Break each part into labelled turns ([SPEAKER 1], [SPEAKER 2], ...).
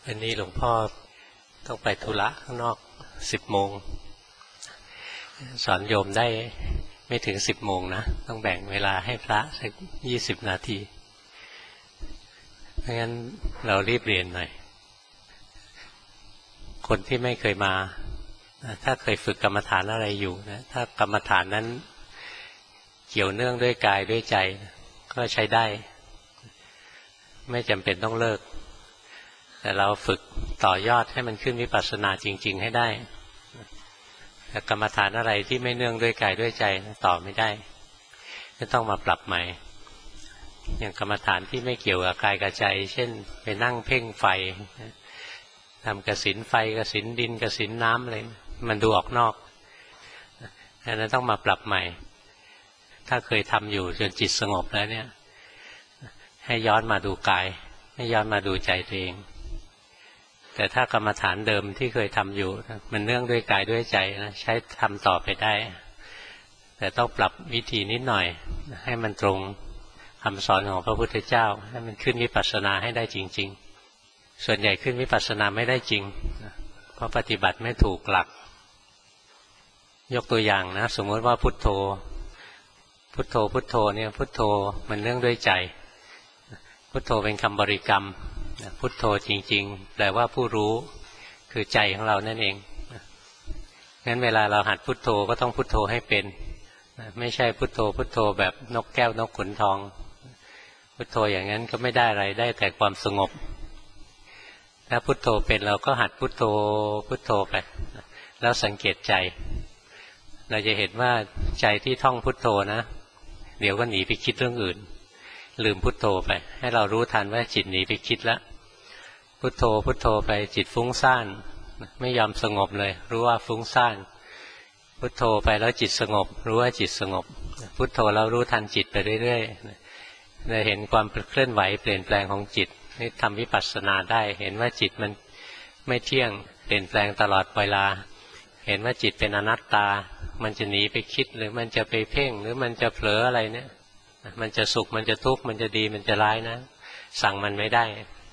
[SPEAKER 1] วันนี้หลวงพ่อต้องไปธุระข้างนอก10 โมงสอนโยมได้ไม่ถึง10 โมงนะต้องแบ่งเวลาให้พระสัก20 นาทีเพราะงั้นเรารีบเรียนหน่อยคนที่ไม่เคยมาถ้าเคยฝึกกรรมฐานอะไรอยู่นะถ้ากรรมฐานนั้นเกี่ยวเนื่องด้วยกายด้วยใจก็ใช้ได้ไม่จำเป็นต้องเลิกแต่เราฝึกต่อยอดให้มันขึ้นวิปัสสนาจริงๆให้ได้แต่กรรมฐานอะไรที่ไม่เนื่องด้วยกายด้วยใจต่อไม่ได้ก็ต้องมาปรับใหม่อย่างกรรมฐานที่ไม่เกี่ยวกับกายกับใจเช่นไปนั่งเพ่งไฟทำกสิณไฟกสิณดินกสิณน้ำอะไรมันดูออกนอกอันนั้นต้องมาปรับใหม่ถ้าเคยทำอยู่จนจิตสงบแล้วเนี่ยให้ย้อนมาดูกายให้ย้อนมาดูใจตัวเองแต่ถ้ากรรมฐานเดิมที่เคยทำอยู่มันเนื่องด้วยกายด้วยใจนะใช้ทำต่อไปได้แต่ต้องปรับวิธีนิดหน่อยให้มันตรงคำสอนของพระพุทธเจ้าให้มันขึ้นวิปัสสนาให้ได้จริงๆส่วนใหญ่ขึ้นวิปัสสนาไม่ได้จริงเพราะปฏิบัติไม่ถูกหลักยกตัวอย่างนะสมมติว่าพุทโธพุทโธพุทโธเนี่ยพุทโธมันเนื่องด้วยใจพุทโธเป็นคำบริกรรมพุทโธจริงๆแปลว่าผู้รู้คือใจของเรานั่นเองงั้นเวลาเราหัดพุทโธก็ต้องพุทโธให้เป็นไม่ใช่พุทโธพุทโธแบบนกแก้วนกขุนทองพุทโธอย่างนั้นก็ไม่ได้อะไรได้แต่ความสงบถ้าพุทโธเป็นเราก็หัดพุทโธพุทโธไปแล้วสังเกตใจเราจะเห็นว่าใจที่ท่องพุทโธนะเดี๋ยวก็หนีไปคิดเรื่องอื่นลืมพุทโธไปให้เรารู้ทันว่าจิตหนีไปคิดแล้วพุทโธพุทโธไปจิตฟุ้งซ่านไม่ยอมสงบเลยรู้ว่าฟุ้งซ่านพุทโธไปแล้วจิตสงบรู้ว่าจิตสงบพุทโธแล้วรู้ทันจิตไปเรื่อยๆเราเห็นความเคลื่อนไหวเปลี่ยนแปลงของจิตนี่ทำวิปัสสนาได้เห็นว่าจิตมันไม่เที่ยงเปลี่ยนแปลงตลอดเวลาเห็นว่าจิตเป็นอนัตตามันจะหนีไปคิดหรือมันจะไปเพ่งหรือมันจะเผลออะไรเนี่ยมันจะสุขมันจะทุกข์มันจะดีมันจะร้ายนะสั่งมันไม่ได้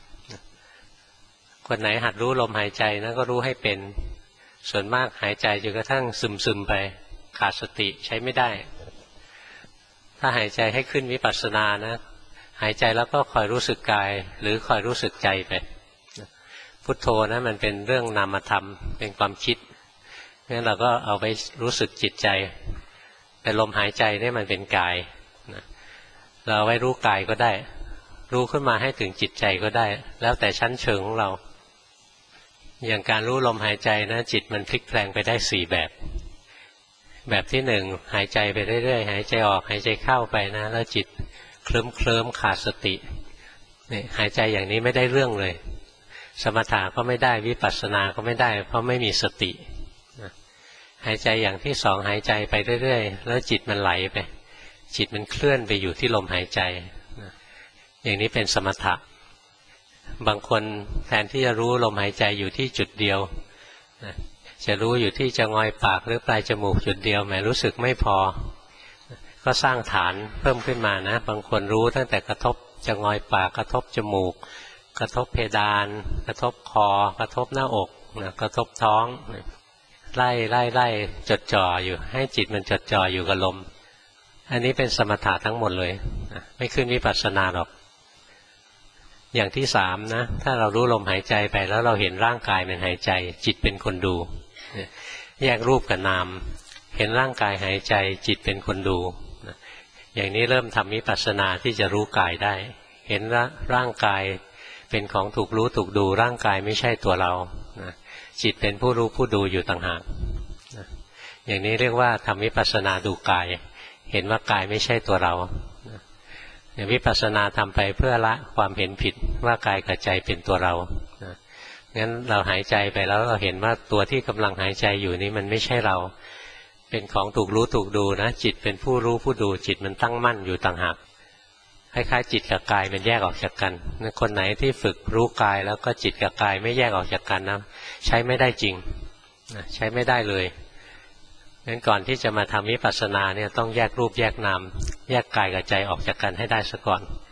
[SPEAKER 1] คนไหนหัดรู้ลมหายใจนะก็รู้ให้เป็นส่วนมากหายใจจนกระทั่งซึมๆไปขาดสติใช้ไม่ได้ถ้าหายใจให้ขึ้นวิปัสสนานะหายใจแล้วก็คอยรู้สึกกายหรือคอยรู้สึกใจไปพุทโธนะมันเป็นเรื่องนามธรรมเป็นความคิดงั้นเราก็เอาไปรู้สึกจิตใจแต่ลมหายใจนี่มันเป็นกายเราเอาไว้รู้กายก็ได้รู้ขึ้นมาให้ถึงจิตใจก็ได้แล้วแต่ชั้นเชิงของเราอย่างการรู้ลมหายใจนะจิตมันพลิกแปลงไปได้4แบบแบบที่1หายใจไปเรื่อยๆหายใจออกหายใจเข้าไปนะแล้วจิตเคลิ้มขาดสตินี่หายใจอย่างนี้ไม่ได้เรื่องเลยสมถะก็ไม่ได้วิปัสสนาก็ไม่ได้เพราะไม่มีสติหายใจอย่างที่2หายใจไปเรื่อยๆแล้วจิตมันไหลไปจิตมันเคลื่อนไปอยู่ที่ลมหายใจอย่างนี้เป็นสมถะบางคนแทนที่จะรู้ลมหายใจอยู่ที่จุดเดียวจะรู้อยู่ที่จะงอยปากหรือปลายจมูกจุดเดียวแม้รู้สึกไม่พอก็สร้างฐานเพิ่มขึ้นมานะบางคนรู้ตั้งแต่กระทบจะงอยปากกระทบจมูกกระทบเพดานกระทบคอกระทบหน้าอกกระทบท้องไล่จดจ่ออยู่ให้จิตมันจดจ่ออยู่กับลมอันนี้เป็นสมถะทั้งหมดเลยไม่ขึ้นวิปัสสนาหรอกอย่างที่3นะถ้าเรารู้ลมหายใจไปแล้วเราเห็นร่างกายมันหายใจจิตเป็นคนดูแยกรูปกับนามเห็นร่างกายหายใจจิตเป็นคนดูอย่างนี้เริ่มทำวิปัสสนาที่จะรู้กายได้เห็นร่างกายเป็นของถูกรู้ถูกดูร่างกายไม่ใช่ตัวเราจิตเป็นผู้รู้ผู้ดูอยู่ต่างหากอย่างนี้เรียกว่าทำวิปัสสนาดูกายเห็นว่ากายไม่ใช่ตัวเราอย่างวิปัสสนาทำไปเพื่อละความเห็นผิดว่ากายกับใจเป็นตัวเรางั้นเราหายใจไปแล้วเราเห็นว่าตัวที่กำลังหายใจอยู่นี้มันไม่ใช่เราเป็นของถูกรู้ถูกดูนะจิตเป็นผู้รู้ผู้ดูจิตมันตั้งมั่นอยู่ต่างหากคล้ายๆจิตกับกายมันแยกออกจากกันคนไหนที่ฝึกรู้กายแล้วก็จิตกับกายไม่แยกออกจากกันนะใช้ไม่ได้จริงใช้ไม่ได้เลยงั้นก่อนที่จะมาทำวิปัสสนาเนี่ยต้องแยกรูปแยกนามแยกกายกับใจออกจากกันให้ได้ซะก่อน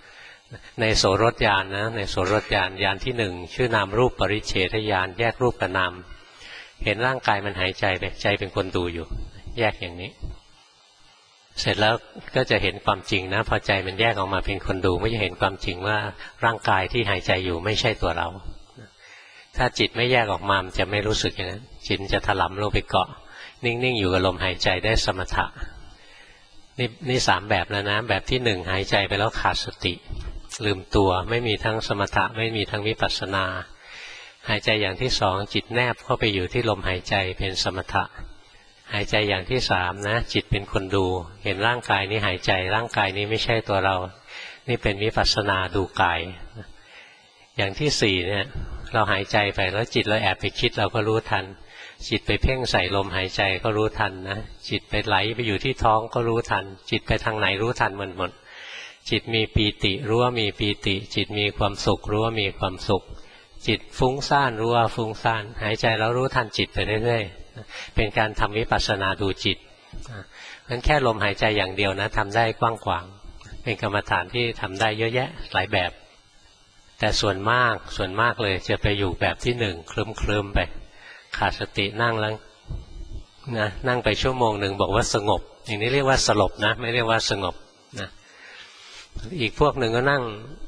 [SPEAKER 1] ในโสรถญาณนะในโสรถญาณญาณที่หนึ่งชื่อนามรูปปริเฉทญาณแยกรูปกับนามเห็นร่างกายมันหายใจไปใจเป็นคนดูอยู่แยกอย่างนี้เสร็จแล้วก็จะเห็นความจริงนะพอใจมันแยกออกมาเป็นคนดูก็จะเห็นความจริงว่าร่างกายที่หายใจอยู่ไม่ใช่ตัวเราถ้าจิตไม่แยกออกมามันจะไม่รู้สึกอย่างนั้นจิตจะถลำลงไปเกาะนิ่งๆอยู่กับลมหายใจได้สมถะนี่สามแบบแล้วนะแบบที่หนึ่งหายใจไปแล้วขาดสติลืมตัวไม่มีทั้งสมถะไม่มีทั้งวิปัสสนาหายใจอย่างที่สองจิตแนบเข้าไปอยู่ที่ลมหายใจเป็นสมถะหายใจอย่างที่สามนะจิตเป็นคนดูเห็นร่างกายนี้หายใจร่างกายนี้ไม่ใช่ตัวเรานี่เป็นวิปัสสนาดูกายอย่างที่สี่เนี่ยเราหายใจไปแล้วจิตเราแอบไปคิดเราก็รู้ทันจิตไปเพ่งใส่ลมหายใจก็รู้ทันนะจิตไปไหลไปอยู่ที่ท้องก็รู้ทันจิตไปทางไหนรู้ทันหมดจิตมีปีติรู้ว่ามีปีติจิตมีความสุขรู้ว่ามีความสุขจิตฟุ้งซ่านรู้ว่าฟุ้งซ่านหายใจแล้วรู้ทันจิตไปเรื่อยๆเป็นการทำวิปัสสนาดูจิตงั้นแค่ลมหายใจอย่างเดียวนะทำได้กว้างขวางเป็นกรรมฐานที่ทำได้เยอะแยะหลายแบบแต่ส่วนมากเลยจะไปอยู่แบบที่หนึ่งเคลิ้มไปขาดสตินั่งแล้วนะนั่งไปชั่วโมงหนึ่งบอกว่าสงบอย่างนี้เรียกว่าสลบนะไม่เรียกว่าสงบนะอีกพวกหนึ่งก็นั่ง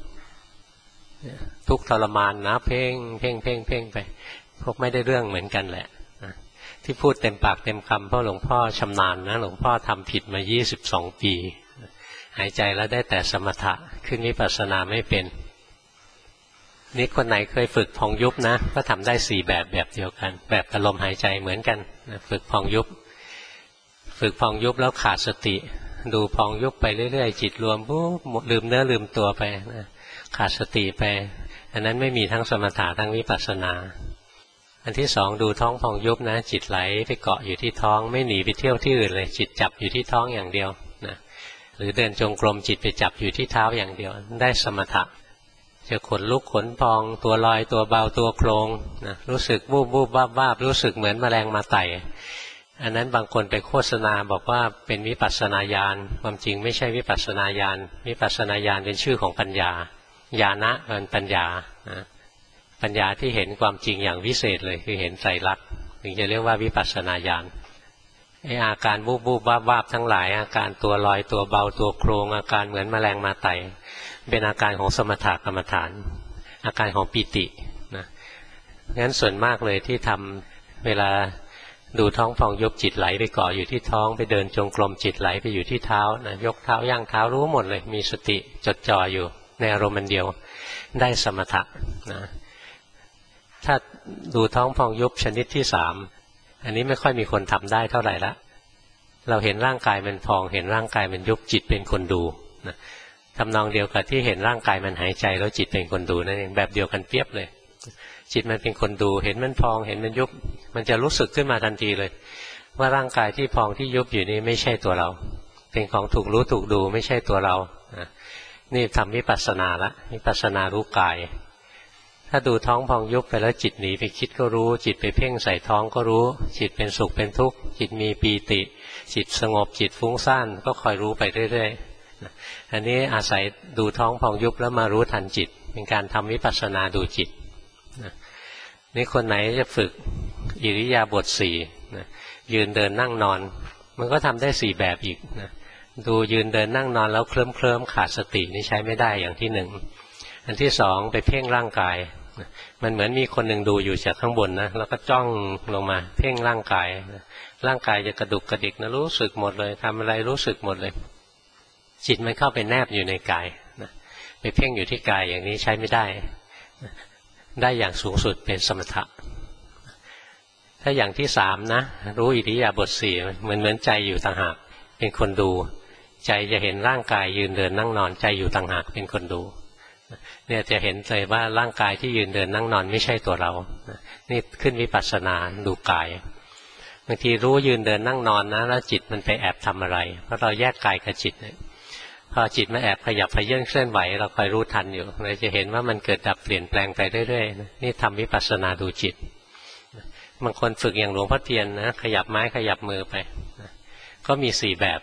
[SPEAKER 1] ทุกข์ทรมานนะเพ่งไปพวกไม่ได้เรื่องเหมือนกันแหละนะที่พูดเต็มปากเต็มคำเพราะหลวงพ่อชำนาญนะหลวงพ่อทำผิดมา22 ปีหายใจแล้วได้แต่สมถะขึ้นวิปัสสนาไม่เป็นนี่คนไหนเคยฝึกพองยุบนะก็ทำได้4แบบเดียวกันแบบกับลมหายใจเหมือนกันฝึกพองยุบแล้วขาดสติดูพองยุบไปเรื่อยๆจิตรวมปุ๊บลืมเนื้อลืมตัวไปนะขาดสติไปอันนั้นไม่มีทั้งสมถะทั้งวิปัสสนาอันที่สองดูท้องพองยุบนะจิตไหลไปเกาะอยู่ที่ท้องไม่หนีไปเที่ยวที่อื่นเลยจิตจับอยู่ที่ท้องอย่างเดียวนะหรือเดินจงกรมจิตไปจับอยู่ที่เท้าอย่างเดียวได้สมถะจะขนลุกขนพองตัวลอยตัวเบาตัวโครงนะรู้สึกวูบวาบรู้สึกเหมือนแมลงมาไต่อันนั้นบางคนไปโฆษณาบอกว่าเป็นวิปัสสนาญาณความจริงไม่ใช่วิปัสสนาญาณวิปัสสนาญาณเป็นชื่อของปัญญาญาณะเป็นปัญญานะปัญญาที่เห็นความจริงอย่างวิเศษเลยคือเห็นไตรลักษณ์ถึงจะเรียกว่าวิปัสสนาญาณไอ้อาการวูบวาบทั้งหลายอาการตัวลอยตัวเบาตัวโครงอาการเหมือนแมลงมาไต่เป็นอาการของสมถกรรมฐานอาการของปิตินะงั้นส่วนมากเลยที่ทำเวลาดูท้องพองยุบจิตไหลไปเกาะอยู่ที่ท้องไปเดินจงกรมจิตไหลไปอยู่ที่เท้านะยกเท้าย่างเท้ารู้หมดเลยมีสติจดจ่ออยู่ในอารมณ์เดียวได้สมถะนะถ้าดูท้องพองยุบชนิดที่สามอันนี้ไม่ค่อยมีคนทำได้เท่าไหร่ละเราเห็นร่างกายมันพองเห็นร่างกายมันยุบจิตเป็นคนดูนะทำนองเดียวกับที่เห็นร่างกายมันหายใจแล้วจิตเป็นคนดูนั่นเองแบบเดียวกันเปียบเลยจิตมันเป็นคนดูเห็นมันพองเห็นมันยุบมันจะรู้สึกขึ้นมาทันทีเลยว่าร่างกายที่พองที่ยุบอยู่นี่ไม่ใช่ตัวเราเป็นของถูกรู้ถูกดูไม่ใช่ตัวเรานี่ทำวิปัสสนาละวิปัสสนารู้กายถ้าดูท้องพองยุบไปแล้วจิตหนีไปคิดก็รู้จิตไปเพ่งใส่ท้องก็รู้จิตเป็นสุขเป็นทุกข์จิตมีปีติจิตสงบจิตฟุ้งซ่านก็คอยรู้ไปเรื่อยๆอันนี้อาศัยดูท้องพองยุบแล้วมารู้ทันจิตเป็นการทำวิปัสสนาดูจิตนี่คนไหนจะฝึกอิริยาบถสี่ยืนเดินนั่งนอนมันก็ทำได้4แบบอีกนะดูยืนเดินนั่งนอนแล้วเคลิ้มขาดสตินี่ใช้ไม่ได้อย่างที่หนึ่งอันที่สองไปเพ่งร่างกายมันเหมือนมีคนหนึ่งดูอยู่จากข้างบนนะแล้วก็จ้องลงมาเพ่งร่างกายร่างกายจะกระดุกกระดิกนะรู้สึกหมดเลยทำอะไรรู้สึกหมดเลยจิตมันเข้าไปแนบอยู่ในกายไปเพ่งอยู่ที่กายอย่างนี้ใช้ไม่ได้ได้อย่างสูงสุดเป็นสมถะถ้าอย่างที่สามนะรู้อิริยาบถสี่เหมือนใจอยู่ต่างหากเป็นคนดูใจจะเห็นร่างกายยืนเดินนั่งนอนใจอยู่ต่างหากเป็นคนดูเนี่ยจะเห็นเลยว่าร่างกายที่ยืนเดินนั่งนอนไม่ใช่ตัวเรานี่ขึ้นวิปัสสนาดูกายบางทีรู้ยืนเดินนั่งนอนนะแล้วจิตมันไปแอบทำอะไรเพราะเราแยกกายกับจิตเนี่ยพอจิตมาแอบขยับขยื่นเคลื่อนไหวเราคอยรู้ทันอยู่เราจะเห็นว่ามันเกิดดับเปลี่ยนแปลงไปเรื่อยๆนี่ทำวิปัสสนาดูจิตบางคนฝึกอย่างหลวงพ่อเทียนนะขยับไม้ขยับมือไปก็มี4แบบ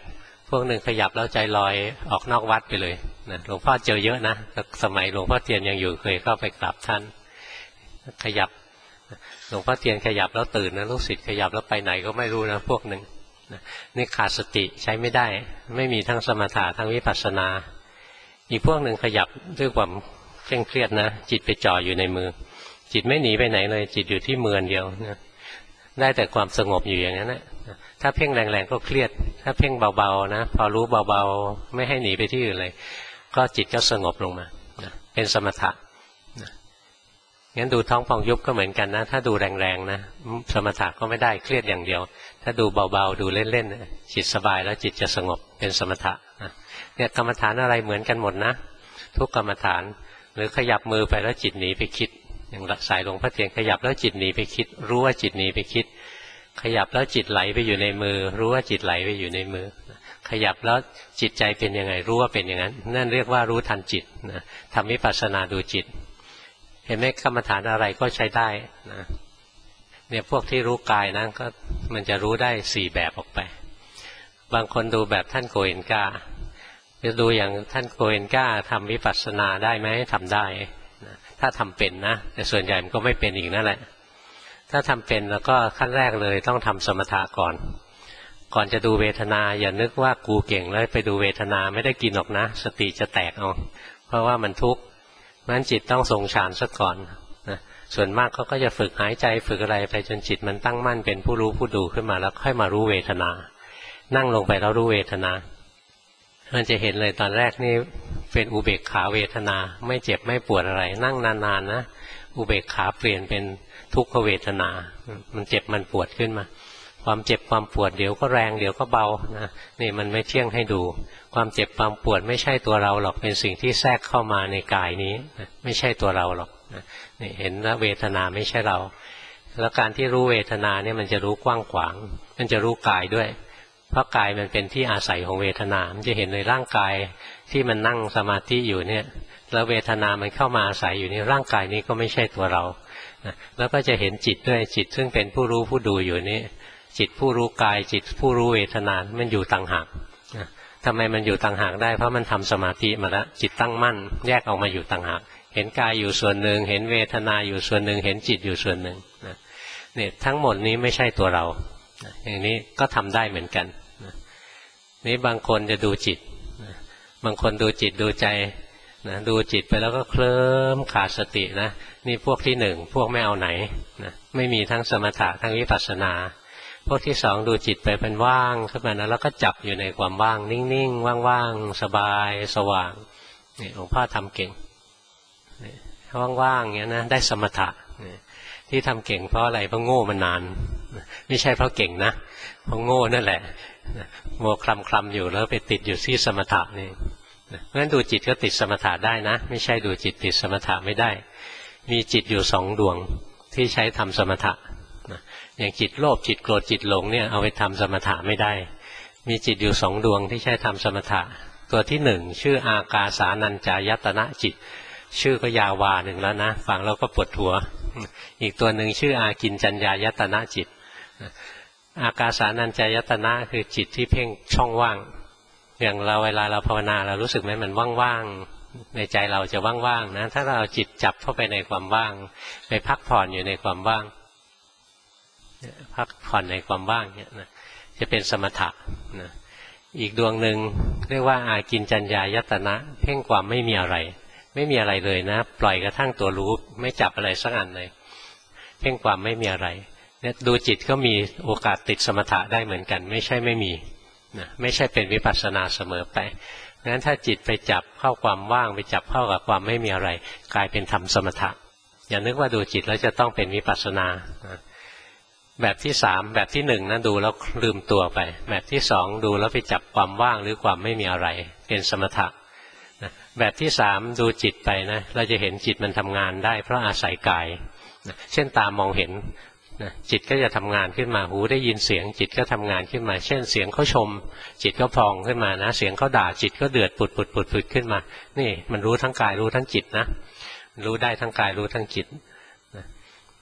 [SPEAKER 1] พวกหนึ่งขยับแล้วใจลอยออกนอกวัดไปเลยนะหลวงพ่อเจอเยอะนะสมัยหลวงพ่อเทียนยังอยู่เคยเข้าไปกราบท่านขยับหลวงพ่อเทียนขยับแล้วตื่นนะลูกศิษย์ขยับแล้วไปไหนก็ไม่รู้นะพวกหนึ่งนี่ขาดสติใช้ไม่ได้ไม่มีทั้งสมถะทั้งวิปัสสนาอีกพวกหนึ่งขยับด้วยความเคร่งเครียดนะจิตไปจ่ออยู่ในมือจิตไม่หนีไปไหนเลยจิตอยู่ที่มือเดียวนะได้แต่ความสงบอยู่อย่างนั้นนะถ้าเพ่งแรงๆก็เครียดถ้าเพ่งเบาๆนะพอรู้เบาๆไม่ให้หนีไปที่อื่นเลยก็จิตก็สงบลงมานะเป็นสมถะนะงั้นดูท้องพองยุบก็เหมือนกันนะถ้าดูแรงๆนะสมถะก็ไม่ได้เครียดอย่างเดียวถ้าดูเบาๆดูเล่นๆจิตสบายแล้วจิตจะสงบเป็นสมถะนะเนี่ยกรรมฐานอะไรเหมือนกันหมดนะทุกกรรมฐานหรือขยับมือไปแล้วจิตหนีไปคิดอย่างสายหลวงพ่อเทียนขยับแล้วจิตหนีไปคิดรู้ว่าจิตหนีไปคิดขยับแล้วจิตไหลไปอยู่ในมือรู้ว่าจิตไหลไปอยู่ในมือขยับแล้วจิตใจเป็นยังไงรู้ว่าเป็นอย่างนั้นนั่นเรียกว่ารู้ทันจิตนะทำวิปัสสนาดูจิตเห็นไหมกรรมฐานอะไรก็ใช้ได้นะเนี่ยพวกที่รู้กายนะก็มันจะรู้ได้4แบบออกไปบางคนดูแบบท่านโกเอนกาจะดูอย่างท่านโกเอนกาทำวิปัสสนาได้ไหมทำได้นะถ้าทำเป็นนะแต่ส่วนใหญ่มันก็ไม่เป็นอีกนั่นแหละถ้าทำเป็นแล้วก็ขั้นแรกเลยต้องทำสมถะก่อนจะดูเวทนาอย่านึกว่ากูเก่งแล้วไปดูเวทนาไม่ได้กินหรอกนะสติจะแตกเอาเพราะว่ามันทุกข์นั้นจิตต้องทรงฌานซะก่อนนะส่วนมากเขาก็จะฝึกหายใจฝึกอะไรไปจนจิตมันตั้งมั่นเป็นผู้รู้ผู้ดูขึ้นมาแล้วค่อยมารู้เวทนานั่งลงไปแล้วรู้เวทนามันจะเห็นเลยตอนแรกนี่เป็นอุเบกขาเวทนาไม่เจ็บไม่ปวดอะไรนั่งนานๆนะอุเบกขาเปลี่ยนเป็นทุกขเวทนามันเจ็บมันปวดขึ้นมาความเจ็บความปวดเดี๋ยวก็แรงเดี๋ยวก็เบานะนี่มันไม่เที่ยงให้ดูความเจ็บความปวดไม่ใช่ตัวเราหรอกเป็นสิ่งที่แทรกเข้ามาในกายนี้ไม่ใช่ตัวเราหรอกนี่เห็นว่าเวทนาไม่ใช่เราแล้วการที่รู้เวทนาเนี่ยมันจะรู้กว้างขวางมันจะรู้กายด้วยเพราะกายมันเป็นที่อาศัยของเวทนามันจะเห็นในร่างกายที่มันนั่งสมาธิอยู่เนี่ยแล้วเวทนามันเข้ามาอาศัยอยู่ในร่างกายนี้ก็ไม่ใช่ตัวเราแล้วก็จะเห็นจิตด้วยจิตซึ่งเป็นผู้รู้ผู้ดูอยู่นี้จิตผู้รู้กายจิตผู้รู้เวทนามันอยู่ต่างหากทำไมมันอยู่ต่างหากได้เพราะมันทำสมาธิมาแล้วจิตตั้งมั่นแยกออกมาอยู่ต่างหากเห็นกายอยู่ส่วนหนึ่งเห็นเวทนาอยู่ส่วนหนึ่งเห็นจิตอยู่ส่วนหนึ่งเนี่ยทั้งหมดนี้ไม่ใช่ตัวเราอย่างนี้ก็ทำได้เหมือนกันนี่บางคนจะดูจิตบางคนดูจิตดูใจนะดูจิตไปแล้วก็เคลิ้มขาดสตินะนี่พวกที่หนึ่งพวกไม่เอาไหนนะไม่มีทั้งสมถะทั้งวิปัสสนาพวกที่สองดูจิตไปเป็นว่างขึ้นมานะแล้วก็จับอยู่ในความว่างนิ่งๆว่างๆสบายสว่างนี่หลวงพ่อทำเก่งว่างๆอย่างนี้นะได้สมถะที่ทำเก่งเพราะอะไรเพราะโง่มานานไม่ใช่เพราะเก่งนะเพราะโง่นั่นแหละโง่คลำอยู่แล้วไปติดอยู่ที่สมถะนี่เพราะฉะนั้นดูจิตก็ติดสมถะได้นะไม่ใช่ดูจิตติดสมถะไม่ได้มีจิตอยู่สองดวงที่ใช้ทำสมถะอย่างจิตโลภจิตโกรธจิตหลงเนี่ยเอาไปทำสมถะไม่ได้มีจิตอยู่สองดวงที่ใช้ทำสมถะตัวที่หนึ่งชื่ออากาสานัญจายตนะจิตชื่อก็ยาววาหนึ่งแล้วนะฟังแล้วก็ปวดหัวอีกตัวหนึ่งชื่ออากินจัญญายตนะจิตอากาสานัญจายตนะคือจิตที่เพ่งช่องว่างอย่างเราเวลาเราภาวนาเรารู้สึกไหมมันว่างๆในใจเราจะว่างๆนะถ้าเราเอาจิตจับเข้าไปในความว่างไปพักผ่อนอยู่ในความว่างพักผ่อนในความว่างเนี่ยนะจะเป็นสมถะนะอีกดวงหนึ่งเรียกว่าอากินจัญญายตนะเพ่งความไม่มีอะไรไม่มีอะไรเลยนะปล่อยกระทั่งตัวรู้ไม่จับอะไรสักอันเลยเพ่งความไม่มีอะไรเนี่ยดูจิตก็มีโอกาสติดสมถะได้เหมือนกันไม่ใช่ไม่มีนะไม่ใช่เป็นวิปัสสนาเสมอไปงั้นถ้าจิตไปจับเข้าความว่างไปจับเข้ากับความไม่มีอะไรกลายเป็นทำสมถะอย่านึกว่าดูจิตแล้วจะต้องเป็นวิปัสสนาแบบที่สามแบบที่หนึ่งนะดูแล้วลืมตัวไปแบบที่สองดูแล้วไปจับความว่างหรือความไม่มีอะไรเป็นสมถะแบบที่สามดูจิตไปนะเราจะเห็นจิตมันทำงานได้เพราะอาศัยกายเช่นตามองเห็นจิตก็จะทำงานขึ้นมาหูได้ยินเสียงจิตก็ทำงานขึ้นมาเช่นเสียงเขาชมจิตก็พองขึ้นมานะเสียงเขาด่าจิตก็เดือดปุดขึ้นมานี่มันรู้ทั้งกายรู้ทั้งจิตนะรู้ได้ทั้งกายรู้ทั้งจิตเว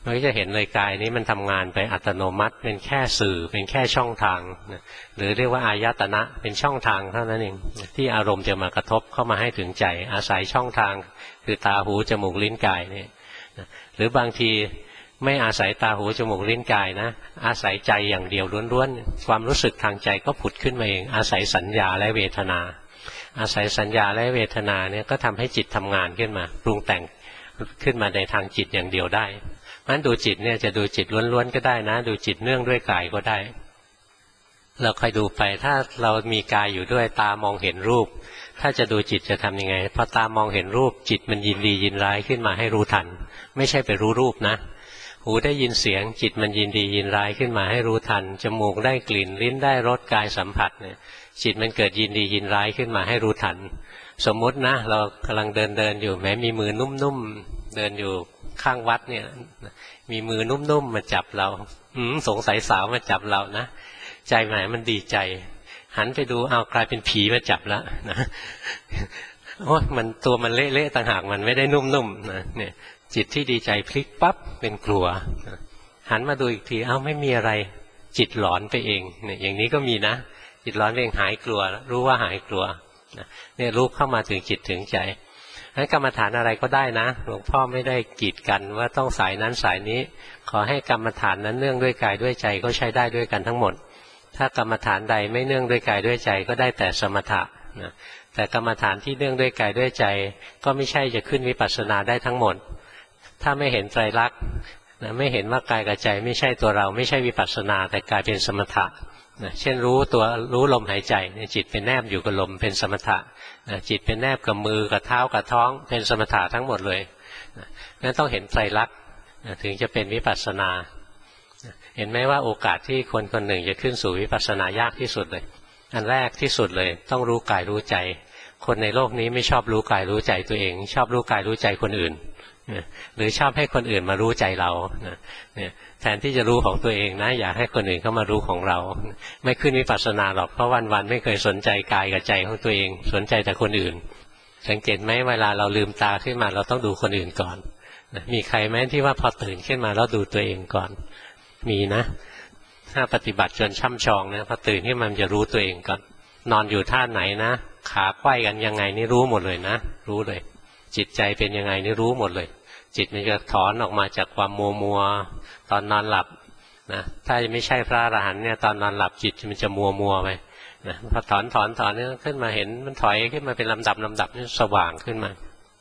[SPEAKER 1] เราก็จะเห็นเลยกายนี้มันทำงานไปอัตโนมัติเป็นแค่สื่อเป็นแค่ช่องทางหรือเรียกว่าอายตนะเป็นช่องทางเท่านั้นเองที่อารมณ์จะมากระทบเข้ามาให้ถึงใจอาศัยช่องทางคือตาหูจมูกลิ้นกายนี่หรือบางทีไม่อาศัยตาหูจมูกลิ้นกายนะอาศัยใจอย่างเดียวล้วนๆความรู้สึกทางใจก็ผุดขึ้นมาเองอาศัยสัญญาและเวทนาอาศัยสัญญาและเวทนาเนี่ยก็ทำให้จิตทำงานขึ้นมาปรุงแต่งขึ้นมาในทางจิตอย่างเดียวได้งั้นดูจิตเนี่ยจะดูจิตล้วนๆก็ได้นะดูจิตเนื่องด้วยกายก็ได้เราคอยดูไปถ้าเรามีกายอยู่ด้วยตามองเห็นรูปถ้าจะดูจิตจะทำยังไงพอตามองเห็นรูปจิตมันยินดียินร้ายขึ้นมาให้รู้ทันไม่ใช่ไปรู้รูปนะหูได้ยินเสียงจิตมันยินดียินร้ายขึ้นมาให้รู้ทันจมูกได้กลิ่นลิ้นได้รสกายสัมผัสเนี่ยจิตมันเกิดยินดียินร้ายขึ้นมาให้รู้ทันสมมุตินะเรากำลังเดินอยู่แม้มีมือนุ่มๆเดินอยู่ข้างวัดเนี่ยมีมือนุ่มๆมาจับเราสงสัยสาวมาจับเรานะใจหมายมันดีใจหันไปดูเอากลายเป็นผีมาจับแล้วนะโอ้ยมันตัวมันเละๆต่างหากมันไม่ได้นุ่มๆนะเนี่ยจิตที่ดีใจพลิกปั๊บเป็นกลัวหันมาดูอีกทีเอ้าไม่มีอะไรจิตหลอนไปเองเนี่ยอย่างนี้ก็มีนะจิตหลอนเองหายกลัวรู้ว่าหายกลัวเนี่ยรู้เข้ามาถึงจิตถึงใจให้กรรมฐานอะไรก็ได้นะหลวงพ่อไม่ได้กีดกันว่าต้องสายนั้นสายนี้ขอให้กรรมฐานนั้นเนื่องด้วยกายด้วยใจก็ใช้ได้ด้วยกันทั้งหมดถ้ากรรมฐานใดไม่เนื่องด้วยกายด้วยใจก็ได้แต่สมถะนะแต่กรรมฐานที่เนื่องด้วยกายด้วยใจก็ไม่ใช่จะขึ้นวิปัสสนาได้ทั้งหมดถ้าไม่เห็นไตรลักษณ์นะไม่เห็นว่ากายกับใจไม่ใช่ตัวเราไม่ใช่วิปัสสนาแต่กลายเป็นสมถะนะเช่นรู้ลมหายใจจิตเป็นแนบอยู่กับลมเป็นสมถะนะจิตเป็นแนบกับมือกับเท้ากับท้องเป็นสมถะทั้งหมดเลยงั้นต้องเห็นไตรลักษณ์ถึงจะเป็นวิปัสสนาเห็นไหมว่าโอกาสที่คนคนหนึ่งจะขึ้นสู่วิปัสสนายากที่สุดเลยอันแรกที่สุดเลยต้องรู้กายรู้ใจคนในโลกนี้ไม่ชอบรู้กายรู้ใจตัวเองชอบรู้กายรู้ใจคนอื่นหรือชอบให้คนอื่นมารู้ใจเราแทนที่จะรู้ของตัวเองนะอยากให้คนอื่นเข้ามารู้ของเราไม่ขึ้นวิปัสสนาหรอกเพราะวันๆไม่เคยสนใจกายกับใจของตัวเองสนใจแต่คนอื่นสังเกตไหมเวลาเราลืมตาขึ้นมาเราต้องดูคนอื่นก่อนมีใครไหมที่ว่าพอตื่นขึ้นมาแล้วดูตัวเองก่อนมีนะถ้าปฏิบัติจนช่ำชองนะพอตื่นขึ้นมาจะรู้ตัวเองก่อนนอนอยู่ท่าไหนนะขาไขว้กันยังไงนี่รู้หมดเลยนะรู้เลยจิตใจเป็นยังไงนี่รู้หมดเลยจิตมันจะถอนออกมาจากความมัวตอนนอนหลับนะถ้าไม่ใช่พระอรหันต์เนี่ยตอนนอนหลับจิตมันจะมัวไปนะพอถอนเนี่ยขึ้นมาเห็นมันถอยขึ้นมาเป็นลำดับนี่สว่างขึ้นมา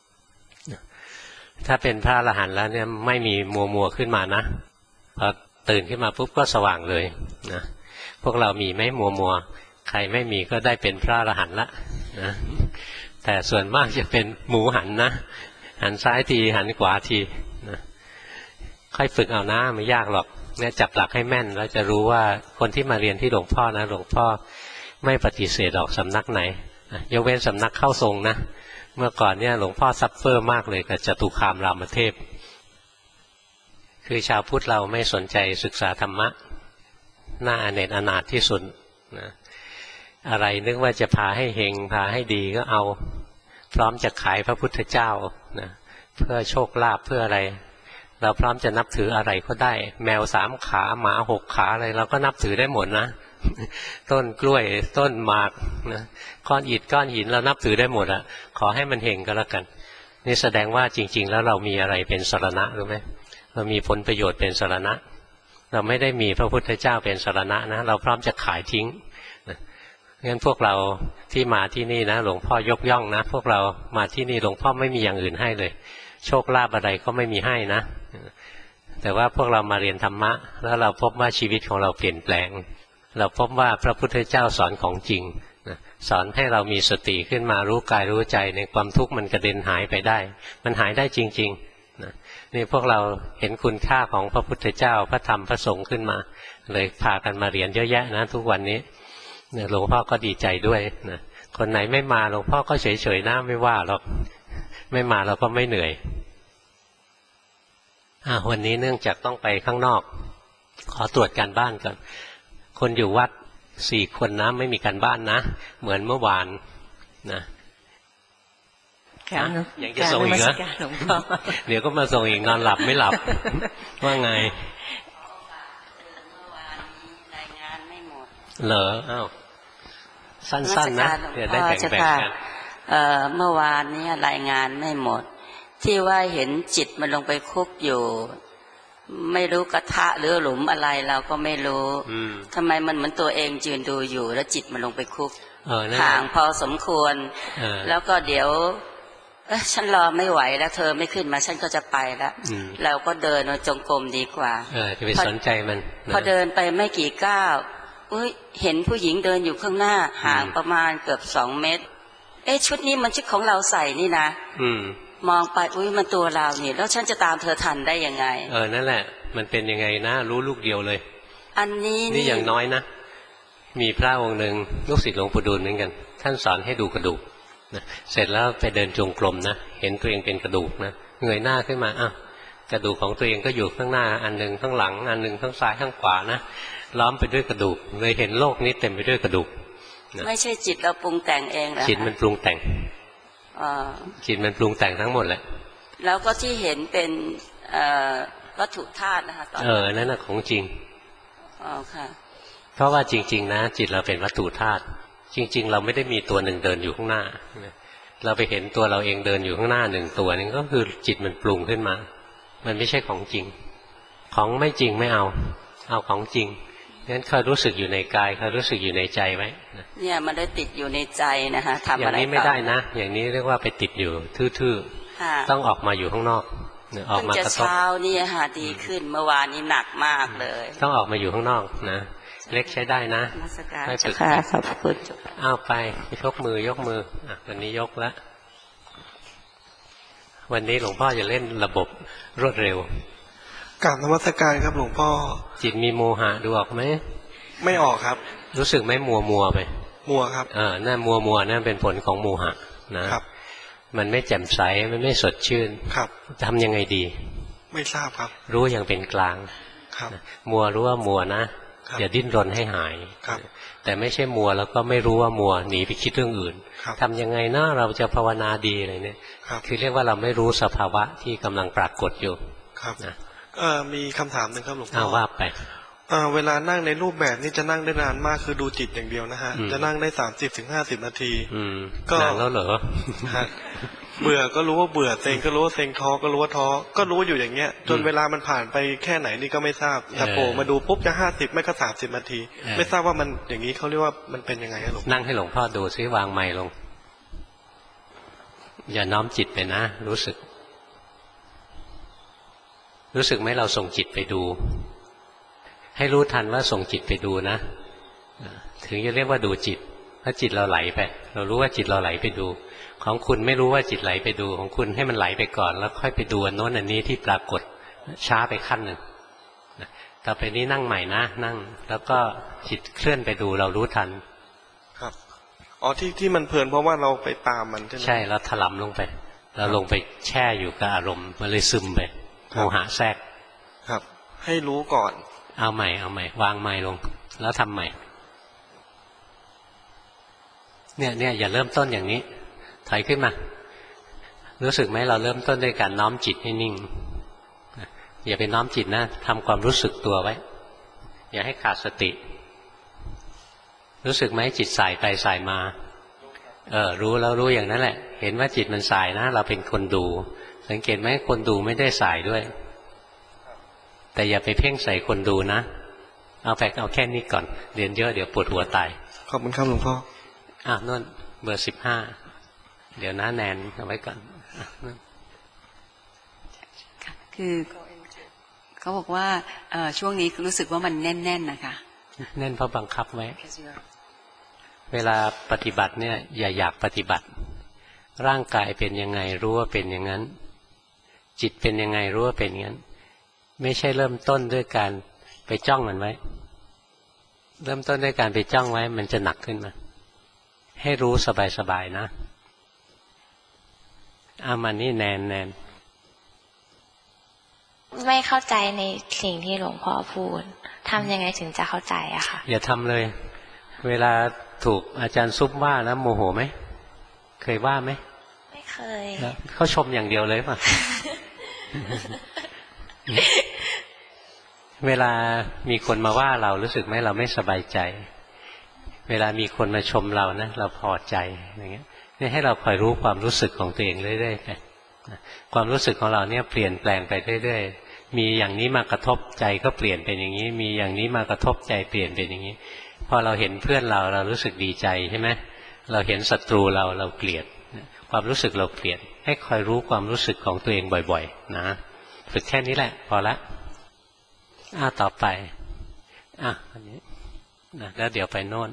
[SPEAKER 1] ถ้าเป็นพระอรหันต์แล้วเนี่ยไม่มีมัวขึ้นมานะพอตื่นขึ้นมาปุ๊บก็สว่างเลยนะพวกเรามีไหมมัวใครไม่มีก็ได้เป็นพระอรหันต์ละนะแต่ส่วนมากจะเป็นหมูหันนะหันซ้ายทีหันขวาทีนะค่อยฝึกเอานะไม่ยากหรอกเนี่ยจับหลักให้แม่นแล้วจะรู้ว่าคนที่มาเรียนที่หลวงพ่อนะหลวงพ่อไม่ปฏิเสธออกสำนักไหนยกเว้นสำนักเข้าทรงนะเมื่อก่อนเนี่ยหลวงพ่อซัฟเฟอร์มากเลยกับจตุคามรามเทพคือชาวพุทธเราไม่สนใจศึกษาธรรมะน่าอเนจอนาถที่สุดนะอะไรนึกว่าจะพาให้เฮงพาให้ดีก็เอาพร้อมจะขายพระพุทธเจ้านะเพื่อโชคลาภเพื่ออะไรเราพร้อมจะนับถืออะไรก็ได้แมว3 ขาหมา6 ขาอะไรเราก็นับถือได้หมดนะต้นกล้วยต้นหมากนะก้อนอิฐก้อนหินเรานับถือได้หมดอะขอให้มันเฮงก็แล้วกันนี่แสดงว่าจริงๆแล้วเรามีอะไรเป็นสรณะรู้ไหมเรามีผลประโยชน์เป็นสรณะเราไม่ได้มีพระพุทธเจ้าเป็นสรณะนะเราพร้อมจะขายทิ้งงั้นพวกเราที่มาที่นี่นะหลวงพ่อยกย่องนะพวกเรามาที่นี่หลวงพ่อไม่มีอย่างอื่นให้เลยโชคลาภอะไรก็ไม่มีให้นะแต่ว่าพวกเรามาเรียนธรรมะแล้วเราพบว่าชีวิตของเราเปลี่ยนแปลงเราพบว่าพระพุทธเจ้าสอนของจริงสอนให้เรามีสติขึ้นมารู้กายรู้ใจในความทุกข์มันกระเด็นหายไปได้มันหายได้จริงๆนี่พวกเราเห็นคุณค่าของพระพุทธเจ้าพระธรรมพระสงฆ์ขึ้นมาเลยพากันมาเรียนเยอะแยะนะทุกวันนี้หลวงพ่อก็ดีใจด้วยนะคนไหนไม่มาหลวงพ่อก็เฉยๆนะไม่ว่าหรอกไม่มาเราก็ไม่เหนื่อยวันนี้เนื่องจากต้องไปข้างนอกขอตรวจการบ้านก่อนคนอยู่วัด4 คนนะไม่มีการบ้านนะเหมือนเมื่อวานนะยังจะส่งอีกเหรอเดี๋ยวก็มาส่งอีกนอนหลับไม่หลับว่าไงเหรออ้าวสั้นๆนะเดี๋ยวได้แบ่งกัน
[SPEAKER 2] เมื่อวานนี้รายงานไม่หมดที่ว่าเห็นจิตมันลงไปคุกอยู่ไม่รู้กระทะหรือหลุมอะไรเราก็ไม่รู้ทำไมมันเหมือนตัวเองยืนดูอยู่แล้วจิตมันลงไปคุกห่างพอสมควรแล้วก็เดี๋ยวฉันรอไม่ไหวแล้วเธอไม่ขึ้นมาฉันก็จะไปแล้วเราก็เดินจงกรมดีกว่า
[SPEAKER 1] จะไปสนใจมัน
[SPEAKER 2] พอเดินไปไม่กี่ก้าวเห็นผู้หญิงเดินอยู่ข้างหน้าห่างประมาณเกือบ2 เมตรชุดนี้มันชุดของเราใส่นี่นะมองไปมันตัวเราเนี่ยแล้วฉันจะตามเธอทันได้ยังไง
[SPEAKER 1] นั่นแหละมันเป็นยังไงนะรู้ลูกเดียวเลย
[SPEAKER 2] อันนี้
[SPEAKER 1] นี่อย่างน้อยนะมีพระองค์หนึ่งลูกศิษย์หลวงปู่ดูลเหมือนกันท่านสอนให้ดูกระดูกนะเสร็จแล้วไปเดินจงกรมนะเห็นตัวเองเป็นกระดูกนะเงยหน้าขึ้นมากระดูกของตัวเองก็อยู่ข้างหน้าอันหนึ่งข้างหลังอันหนึ่งข้างซ้ายข้างขวานะล้อมไปด้วยกระดูกเลยเห็นโลกนี้เต็มไปด้วยกระดูก
[SPEAKER 2] ไม่ใช่จิตเราปรุงแต่งเองเหรอ
[SPEAKER 1] จิตมันปรุงแต่งจิตมันปรุงแต่งทั้งหมดแหละ
[SPEAKER 2] แล้วก็ที่เห็นเป็นวัตถุธาตุนะคะตอน
[SPEAKER 1] นั่นน่ะของจริง
[SPEAKER 2] ค่ะ
[SPEAKER 1] เพราะว่าจริงๆนะจิตเราเป็นวัตถุธาตุจริงๆเราไม่ได้มีตัวหนึ่งเดินอยู่ข้างหน้าเราไปเห็นตัวเราเองเดินอยู่ข้างหน้า1 ตัวนี่ก็คือจิตมันปรุงขึ้นมามันไม่ใช่ของจริงของไม่จริงไม่เอาของจริงงั้นเคยรู้สึกอยู่ในกายเคยรู้สึกอยู่ในใจไหม
[SPEAKER 2] เนี่ยมันได้ติดอยู่ในใจนะคะทำอะไร
[SPEAKER 1] อย่างนี้ไม่ได้นะอย่างนี้เรียกว่าไปติดอยู่ทื่อๆต้องออกมาอยู่ข้างนอกออกมากระทบ
[SPEAKER 2] เช้านี่ดีขึ้นเมื่อวานนี้หนักมากเลย
[SPEAKER 1] ต้องออกมาอยู่ข้างนอกนะเล็กใช้ได้นะ
[SPEAKER 2] ไม่ฝึกขอบคุณ
[SPEAKER 1] ไปยกมือยกมือวันนี้ยกแล้ววันนี้หลวงพ่อจะเล่นระบบรวดเร็ว
[SPEAKER 3] กราบนมัสการครับหลวงพ่อ
[SPEAKER 1] จิตมีโมหะดูออกไหม
[SPEAKER 3] ไม่ออกครับ
[SPEAKER 1] รู้สึกไหมมัวไป
[SPEAKER 3] มัวครับ
[SPEAKER 1] นั่นมัวนั่นเป็นผลของโมหะนะครับมันไม่แจ่มใสมันไม่สดชื่น
[SPEAKER 3] ครับ
[SPEAKER 1] ทำยังไงดี
[SPEAKER 3] ไม่ทราบครับ
[SPEAKER 1] รู้อย่างเป็นกลาง
[SPEAKER 3] ครับ
[SPEAKER 1] มัวรู้ว่ามัวนะอย่าดิ้นรนให้หายแต่ไม่ใช่มัวแล้วก็ไม่รู้ว่ามัวหนีไปคิดเรื่องอื่นทำยังไงนะเราจะภาวนาดีอะไรเนี่ยคือเรียกว่าเราไม่รู้สภาวะที่กำลังปรากฏอยู่
[SPEAKER 3] นะมีคำถามหนึ่งครับหลวงพ่อ
[SPEAKER 1] ว่าไป
[SPEAKER 3] เวลานั่งในรูปแบบนี้จะนั่งได้นานมากคือดูจิตอย่างเดียวนะฮะจะนั่งได้30-50 นาที
[SPEAKER 1] ก็นานแล้วเหรอ
[SPEAKER 3] เบื่อก็รู้ว่าเบื่อเซ็งก็รู้ว่าเซ็งท้อก็รู้ว่าท้อก็รู้อยู่อย่างเงี้ยจนเวลามันผ่านไปแค่ไหนนี่ก็ไม่ทราบแต่โผล่มาดูปุ๊บจะ50ไม่ก็30 นาทีไม่ทราบว่ามันอย่างนี้เขาเรียกว่ามันเป็นยังไงหลวง
[SPEAKER 1] นั่งให้หลวงพ่อดูซิวางไมค์ลงอย่าน้อมจิตไปนะรู้สึกไหมเราส่งจิตไปดูให้รู้ทันว่าส่งจิตไปดูนะถึงจะเรียกว่าดูจิตถ้าจิตเราไหลไปเรารู้ว่าจิตเราไหลไปดูของคุณไม่รู้ว่าจิตไหลไปดูของคุณให้มันไหลไปก่อนแล้วค่อยไปดูอันโน้นอันนี้ที่ปรากฏช้าไปขั้นหนึ่งต่อไปนี้นั่งใหม่นะนั่งแล้วก็จิตเคลื่อนไปดูเรารู้ทัน
[SPEAKER 3] ครับที่มันเพลินเพราะว่าเราไปตามมันใช่ไหม
[SPEAKER 1] ใช่เราถลำลงไปเราลงไปแช่อยู่กับอารมณ์มันเลยซึมไปโมหะแทรก
[SPEAKER 3] ครับให้รู้ก่อน
[SPEAKER 1] เอาใหม่วางใหม่ลงแล้วทำใหม่เนี่ยอย่าเริ่มต้นอย่างนี้ถอยขึ้นมารู้สึกไหมเราเริ่มต้นด้วยการน้อมจิตให้นิ่งอย่าไปน้อมจิตนะทำความรู้สึกตัวไว้อย่าให้ขาดสติรู้สึกไหมจิตสายไปสายมารู้แล้วรู้อย่างนั้นแหละเห็นว่าจิตมันสายนะเราเป็นคนดูสังเกตไหมคนดูไม่ได้สายด้วยแต่อย่าไปเพ่งใส่คนดูนะเอาแค่นี้ก่อนเรียนเยอะเดี๋ยวปวดหัวตาย
[SPEAKER 3] ขอบคุณครับหลวงพ่อ
[SPEAKER 1] นั่นเบอร์15เดี๋ยวนะแนนเอาไว้ก่อน
[SPEAKER 4] คือเขาบอกว่าช่วงนี้รู้สึกว่ามันแน่นๆนะคะ
[SPEAKER 1] แน่นเพราะบังคับไว้เวลาปฏิบัติเนี่ยอย่าอยากปฏิบัติร่างกายเป็นยังไงรู้ว่าเป็นอย่างนั้นจิตเป็นยังไงรู้ว่าเป็นอย่างนั้นไม่ใช่เริ่มต้นด้วยการไปจ้องมันไว้เริ่มต้นด้วยการไปจ้องไว้มันจะหนักขึ้นมาให้รู้สบายๆนะมันนี่แนน
[SPEAKER 5] ไม่เข้าใจในสิ่งที่หลวงพ่อพูดทำยังไงถึงจะเข้าใจอะค่ะ
[SPEAKER 1] อย่าทำเลยเวลาถูกอาจารย์ซุปว่าแล้วโมโหไหมเคยว่าไหม
[SPEAKER 5] ไม่เคเคย
[SPEAKER 1] เขาชมอย่างเดียวเลยป่ะ เวลามีคนมาว่าเรารู้สึกไหมเราไม่สบายใจเวลามีคนมาชมเรานะเราพอใจอย่างเงี้ยนี่ให้เราคอยรู้ความรู้สึกของตัวเองเรื่อยๆไปความรู้สึกของเราเนี่ยเปลี่ยนแปลงไปเรื่อยๆมีอย่างนี้มากระทบใจก็เปลี่ยนเป็นอย่างนี้มีอย่างนี้มากระทบใจเปลี่ยนเป็นอย่างนี้พอเราเห็นเพื่อนเรารู้สึกดีใจใช่ไหมเราเห็นศัตรูเราเกลียดความรู้สึกเราเปลี่ยนให้คอยรู้ความรู้สึกของตัวเองบ่อยๆนะฝึกแค่นี้แหละพอละต่อไปอันนี้แล้วเดี๋ยวไปโน่น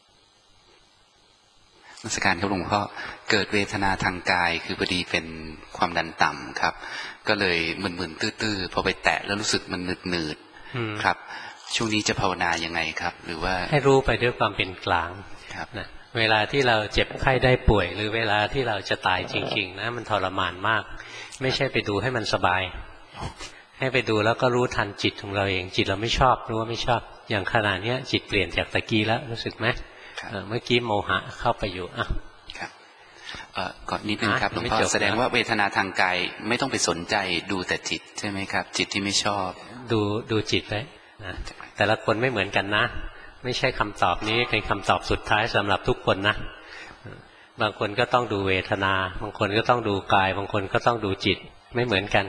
[SPEAKER 6] นมัสการครับหลวงพ่อเกิดเวทนาทางกายคือพอดีเป็นความดันต่ำครับก็เลยมึนๆตื้อๆพอไปแตะแล้วรู้สึกมันหนืดๆครับช่วงนี้จะภาวนายังไงครับหรือว่า
[SPEAKER 1] ให้รู้ไปด้วยความเป็นกลาง
[SPEAKER 6] ครับ
[SPEAKER 1] นะเวลาที่เราเจ็บไข้ได้ป่วยหรือเวลาที่เราจะตายจริงๆนะมันทรมานมากไม่ใช่ไปดูให้มันสบายให้ไปดูแล้วก็รู้ทันจิตของเราเองจิตเราไม่ชอบรู้ว่าไม่ชอบอย่างขณะนี้จิตเปลี่ยนจากตะกี้แล้วรู้สึกไหมเมื่อกี้โมหะเข้าไปอยู่
[SPEAKER 6] ครับก่อนนิดนึงครับหลวงพ่อแสดงว่าเวทนาทางกายไม่ต้องไปสนใจดูแต่จิตใช่ไหมครับจิตที่ไม่ชอบ
[SPEAKER 1] ดูจิตไว้นะแต่ละคนไม่เหมือนกันนะไม่ใช่คำตอบนี้เป็นคำตอบสุดท้ายสำหรับทุกคนนะบางคนก็ต้องดูเวทนาบางคนก็ต้องดูกายบางคนก็ต้องดูจิตไม่เหมือนกัน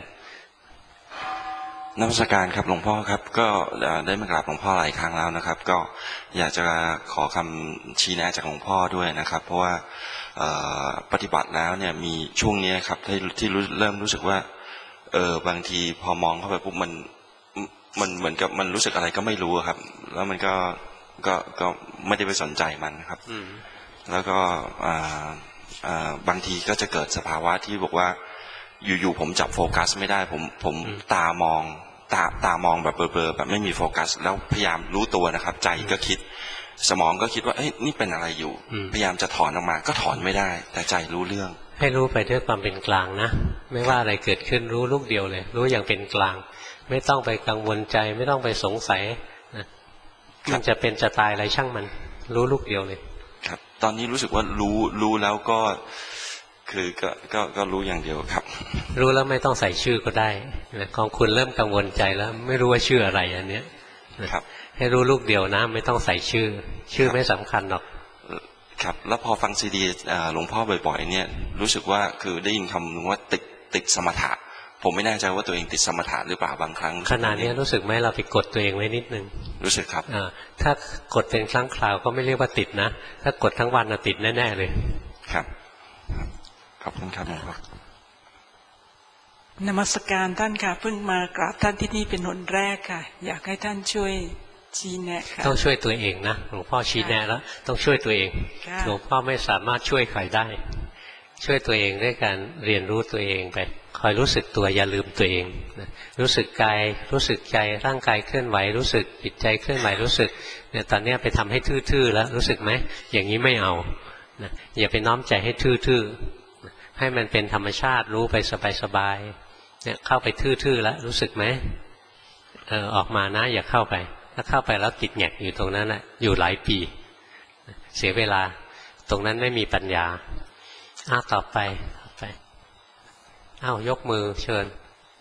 [SPEAKER 7] นมัสการครับหลวงพ่อครับก็ได้มากราบหลวงพ่อหลายครั้งแล้วนะครับก็อยากจะขอคำชี้แนะจากหลวงพ่อด้วยนะครับเพราะว่าปฏิบัติแล้วเนี่ยมีช่วงนี้ครับที่เริ่มรู้สึกว่าบางทีพอมองเข้าไปปุ๊บมันเหมือนกับมันรู้สึกอะไรก็ไม่รู้ครับแล้วมันก็ไม่ได้ไปสนใจมันครับแล้วก็บางทีก็จะเกิดสภาวะที่บอกว่าอยู่ๆผมจับโฟกัสไม่ได้ผมตามองแบบเบลอๆแบบไม่มีโฟกัสแล้วพยายามรู้ตัวนะครับใจก็คิดสมองก็คิดว่าเอ้ยนี่เป็นอะไรอยู่พยายามจะถอนออกมาก็ถอนไม่ได้แต่ใจรู้เรื่อง
[SPEAKER 1] ให้รู้ไปด้วยความเป็นกลางนะไม่ว่าอะไรเกิดขึ้นรู้ลูกเดียวเลยรู้อย่างเป็นกลางไม่ต้องไปกังวลใจไม่ต้องไปสงสัยนะมันจะเป็นจะตายอะไรช่างมันรู้ลูกเดียวเลย
[SPEAKER 7] ครับตอนนี้รู้สึกว่ารู้แล้วก็คือก็รู้อย่างเดียวครับ
[SPEAKER 1] รู้แล้วไม่ต้องใส่ชื่อก็ได้ของคุณเริ่มกังวลใจแล้วไม่รู้ว่าชื่ออะไรอันเนี้ย
[SPEAKER 7] ครับ
[SPEAKER 1] ให้รู้ลูกเดียวนะไม่ต้องใส่ชื่อไม่สำคัญหรอก
[SPEAKER 7] ครับแล้วพอฟังซีดีหลวงพ่อบ่อยๆเนี่ยรู้สึกว่าคือได้ยินคำนึงว่าติดสมถะผมไม่แน่ใจว่าตัวเองติดสมถะหรือเปล่าบางครั้ง
[SPEAKER 1] ขณะนี้รู้สึกไหมเราไปกดตัวเองไว้นิดนึง
[SPEAKER 7] รู้สึกครับ
[SPEAKER 1] ถ้ากดเป็นครั้งคราวก็ไม่เรียกว่าติดนะถ้ากดทั้งวันน่ะติดแน่ๆเลย
[SPEAKER 7] ครับขอบคุณครับหลวงพ่อ
[SPEAKER 8] นมัสการท่านค่ะเพิ่งมากราบท่านที่นี่เป็นหนแรกค่ะอยากให้ท่านช่วยชี้แนะค่ะ
[SPEAKER 1] ต้องช่วยตัวเองนะหลวงพ่อชี้แนะแล้วต้องช่วยตัวเองหลวงพ่อไม่สามารถช่วยใครได้ช่วยตัวเองด้วยการเรียนรู้ตัวเองไปคอยรู้สึกตัวอย่าลืมตัวเองรู้สึกกายรู้สึกใจร่างกายเคลื่อนไหวรู้สึกจิตใจเคลื่อนไหวรู้สึกเนี่ยตอนนี้ไปทำให้ทื่อๆแล้วรู้สึกไหมอย่างนี้ไม่เอานะอย่าไปน้อมใจให้ทื่อๆให้มันเป็นธรรมชาติรู้ไปสบายๆเนี่ยเข้าไปทื่อๆแล้วรู้สึกไหมออกมานะอย่าเข้าไปถ้าเข้าไปแล้วติดแงกอยู่ตรงนั้นแหละอยู่หลายปีเสียเวลาตรงนั้นไม่มีปัญญาต่อไปยกมือเชิญ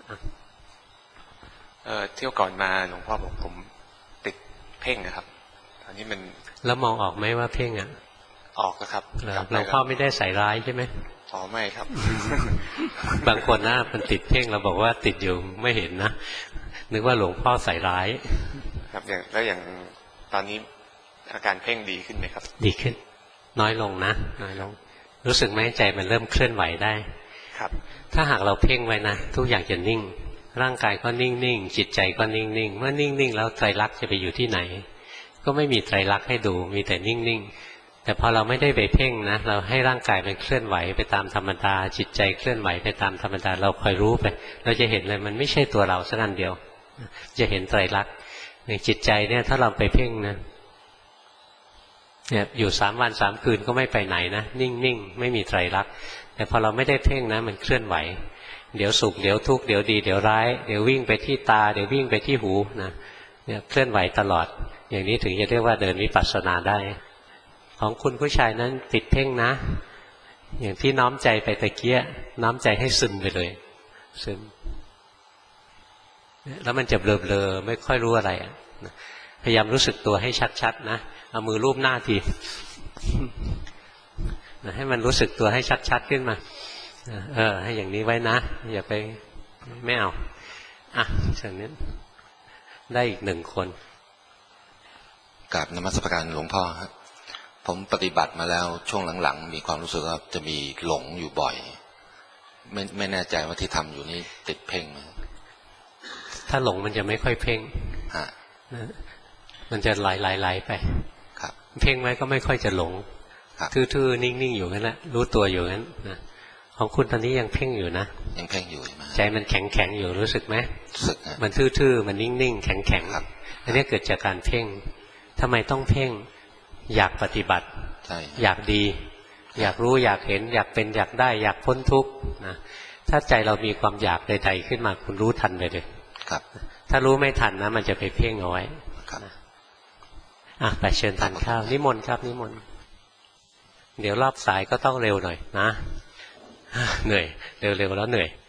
[SPEAKER 9] เที่ยวก่อนมาหลวงพ่อบอกผมติดเพ่งนะครับตอนนี้มัน
[SPEAKER 1] แล้วมองออกไหมว่าเพ่ง
[SPEAKER 9] ออกนะครับ
[SPEAKER 1] หลวงพ่อไม่ได้ใส่ร้ายใช่ไหม
[SPEAKER 9] ไม่ครับ
[SPEAKER 1] บางคนนะมันติดเพ่งเราบอกว่าติดอยู่ไม่เห็นนะนึกว่าหลวงพ่อใส่ร้าย
[SPEAKER 9] ครับอย่างตอนนี้อาการเพ่งดีขึ้นไหมครับ
[SPEAKER 1] ดีขึ้นน้อยลงนะน้อยลงรู้สึกไหมใจมันเริ่มเคลื่อนไหวได้
[SPEAKER 9] ครับ
[SPEAKER 1] ถ้าหากเราเพ่งไว้นะทุกอย่างจะนิ่งร่างกายก็นิ่งๆจิตใจก็นิ่งๆเมื่อนิ่งๆแล้วไตรลักษณ์จะไปอยู่ที่ไหนก็ไม่มีไตรลักษณ์ให้ดูมีแต่นิ่งๆแต่พอเราไม่ได้ไปเพ่งนะเราให้ร่างกายมันเคลื่อนไหวไปตามธรรมดาจิตใจเคลื่อนไหวไปตามธรรมดาเราคอยรู้ไปเราจะเห็นเลยมันไม่ใช่ตัวเราสักอันเดียวจะเห็นไตรลักษณ์ในจิตใจเนี่ยถ้าเราไปเพ่งนะเนี่ยอยู่3 วัน3 คืนก็ไม่ไปไหนนะนิ่งๆไม่มีไตรลักษณ์แต่พอเราไม่ได้เพ่งนะมันเคลื่อนไหวเดี๋ยวสุขเดี๋ยวทุกข์เดี๋ยวดีเดี๋ยวร้ายเดี๋ยววิ่งไปที่ตาเดี๋ยววิ่งไปที่หูนะเนี่ยเคลื่อนไหวตลอดอย่างนี้ถึงจะเรียกว่าเดินวิปัสสนาได้ของคุณผู้ชายนั้นติดเพ่งนะอย่างที่น้อมใจไปตะเกียน้อมใจให้ซึมไปเลยซึมแล้วมันจะเบลอๆไม่ค่อยรู้อะไรพยายามรู้สึกตัวให้ชัดๆนะเอามือลูบหน้าทีให้มันรู้สึกตัวให้ชัดๆขึ้นมาให้อย่างนี้ไว้นะอย่าไปไม่เอาเช่นนี้ได้อีก1 คน
[SPEAKER 10] กราบนมัสการหลวงพ่อครับผมปฏิบัติมาแล้วช่วงหลังๆมีความรู้สึกว่าจะมีหลงอยู่บ่อยไม่แน่ใจว่าที่ทำอยู่นี่ติดเพ่งไหม
[SPEAKER 1] ถ้าหลงมันจะไม่ค่อยเพ่งมันจะไหลไป
[SPEAKER 10] ครับ
[SPEAKER 1] เพ่งไว้ก็ไม่ค่อยจะหลงทื่อๆนิ่งๆอยู่นั่นแหละรู้ตัวอยู่งั้นนะของคุณตอนนี้ยังเพ่งอยู่นะ
[SPEAKER 10] ยังเพ่งอยู่ใช่ไหม
[SPEAKER 1] ใจมันแข็งๆอยู่รู้สึกไหม
[SPEAKER 10] รู้สึก
[SPEAKER 1] มันทื่อๆมันนิ่งๆแข็งๆอันนี้เกิดจากการเพ่งทำไมต้องเพ่งอยากปฏิบัติอยากดีอยากรู้อยากเห็นอยากเป็นอยากได้อยากพ้นทุกข์นะถ้าใจเรามีความอยากใดๆขึ้นมาคุณรู้ทันไปเลย
[SPEAKER 10] ครับ
[SPEAKER 1] ถ้ารู้ไม่ทันนะมันจะไปเพ่งเอาไว้ไปเชิญทานข้าวนิมนต์ครับนิมนต์เดี๋ยวรอบสายก็ต้องเร็วหน่อยนะเหนื่อยเร็วๆแล้วเหนื่อย